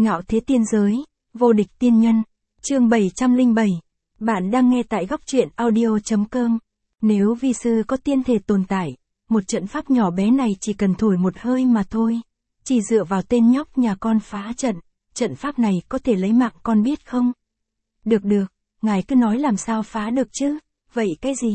Ngạo thế tiên giới, vô địch tiên nhân. Chương 707. Bạn đang nghe tại góc truyện audio.com. Nếu vi sư có tiên thể tồn tại, một trận pháp nhỏ bé này chỉ cần thổi một hơi mà thôi. Chỉ dựa vào tên nhóc nhà con phá trận, trận pháp này có thể lấy mạng con biết không? Được, ngài cứ nói làm sao phá được chứ, vậy cái gì?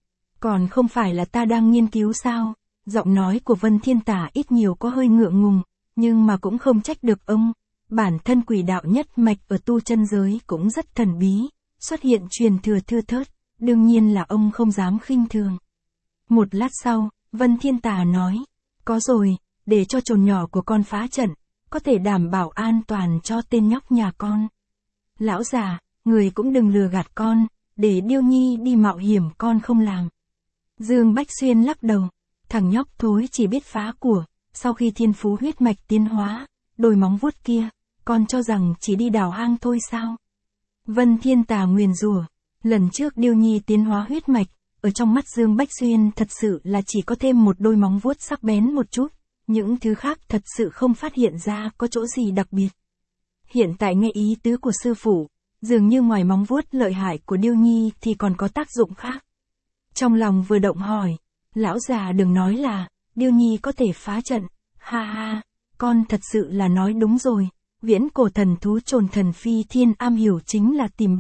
Còn không phải là ta đang nghiên cứu sao? Giọng nói của Vân Thiên Tà ít nhiều có hơi ngượng ngùng, nhưng mà cũng không trách được ông. Bản thân quỷ đạo nhất mạch ở tu chân giới cũng rất thần bí, xuất hiện truyền thừa thưa thớt, đương nhiên là ông không dám khinh thường. Một lát sau, Vân Thiên Tà nói, có rồi, để cho chồn nhỏ của con phá trận, có thể đảm bảo an toàn cho tên nhóc nhà con. Lão già, người cũng đừng lừa gạt con, để Điêu Nhi đi mạo hiểm con không làm. Dương Bách Xuyên lắc đầu, thằng nhóc thối chỉ biết phá của, sau khi thiên phú huyết mạch tiến hóa, đôi móng vuốt kia, con cho rằng chỉ đi đào hang thôi sao? Vân Thiên Tà nguyền rủa, lần trước Điêu Nhi tiến hóa huyết mạch, ở trong mắt Dương Bách Xuyên thật sự là chỉ có thêm một đôi móng vuốt sắc bén một chút, những thứ khác thật sự không phát hiện ra có chỗ gì đặc biệt. Hiện tại nghe ý tứ của sư phụ, dường như ngoài móng vuốt lợi hại của Điêu Nhi thì còn có tác dụng khác. Trong lòng vừa động hỏi, lão già đừng nói là, Điêu Nhi có thể phá trận, ha ha, con thật sự là nói đúng rồi, viễn cổ thần thú Trồn Thần Phi Thiên am hiểu chính là tìm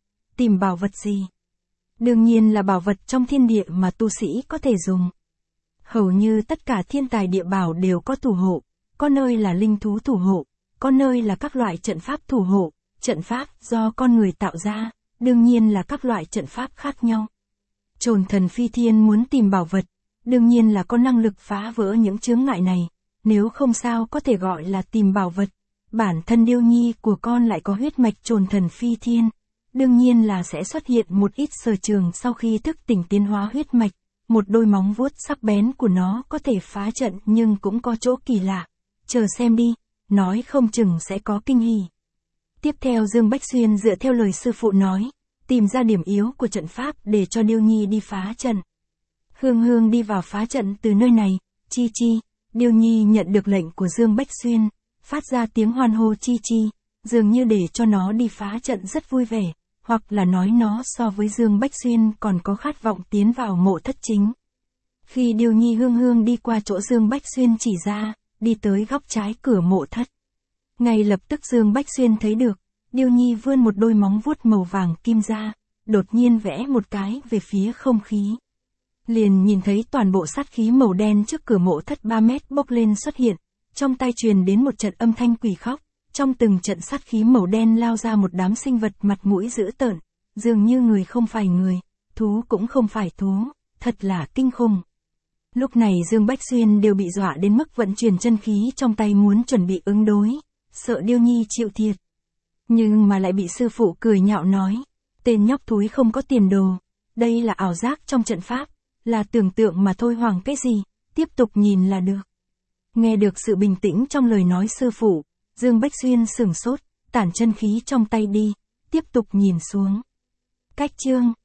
bảo vật gì? Đương nhiên là bảo vật trong thiên địa mà tu sĩ có thể dùng. Hầu như tất cả thiên tài địa bảo đều có thủ hộ, có nơi là linh thú thủ hộ, có nơi là các loại trận pháp thủ hộ, trận pháp do con người tạo ra, đương nhiên là các loại trận pháp khác nhau. Trồn Thần Phi Thiên muốn tìm bảo vật, đương nhiên là có năng lực phá vỡ những chướng ngại này, nếu không sao có thể gọi là tìm bảo vật. Bản thân Điêu Nhi của con lại có huyết mạch Trồn Thần Phi Thiên, đương nhiên là sẽ xuất hiện một ít sở trường sau khi thức tỉnh tiến hóa huyết mạch, một đôi móng vuốt sắc bén của nó có thể phá trận nhưng cũng có chỗ kỳ lạ, chờ xem đi, nói không chừng sẽ có kinh hỉ. Tiếp theo Dương Bách Xuyên dựa theo lời sư phụ nói, tìm ra điểm yếu của trận pháp để cho Điêu Nhi đi phá trận. Hương đi vào phá trận từ nơi này, chi. Điêu Nhi nhận được lệnh của Dương Bách Xuyên, phát ra tiếng hoan hô chi, dường như để cho nó đi phá trận rất vui vẻ, hoặc là nói nó so với Dương Bách Xuyên còn có khát vọng tiến vào mộ thất chính. Khi Điêu Nhi hương đi qua chỗ Dương Bách Xuyên chỉ ra, đi tới góc trái cửa mộ thất. Ngay lập tức Dương Bách Xuyên thấy được, Điêu Nhi vươn một đôi móng vuốt màu vàng kim ra, đột nhiên vẽ một cái về phía không khí. Liền nhìn thấy toàn bộ sát khí màu đen trước cửa mộ thất 3 mét bốc lên xuất hiện, trong tai truyền đến một trận âm thanh quỷ khóc, trong từng trận sát khí màu đen lao ra một đám sinh vật mặt mũi dữ tợn, dường như người không phải người, thú cũng không phải thú, thật là kinh khủng. Lúc này Dương Bách Xuyên đều bị dọa đến mức vận chuyển chân khí trong tay muốn chuẩn bị ứng đối, sợ Điêu Nhi chịu thiệt. Nhưng mà lại bị sư phụ cười nhạo nói, tên nhóc thúi không có tiền đồ, đây là ảo giác trong trận pháp, là tưởng tượng mà thôi, hoảng cái gì, tiếp tục nhìn là được. Nghe được sự bình tĩnh trong lời nói sư phụ, Dương Bách Xuyên sửng sốt, tản chân khí trong tay đi, tiếp tục nhìn xuống. Cách chương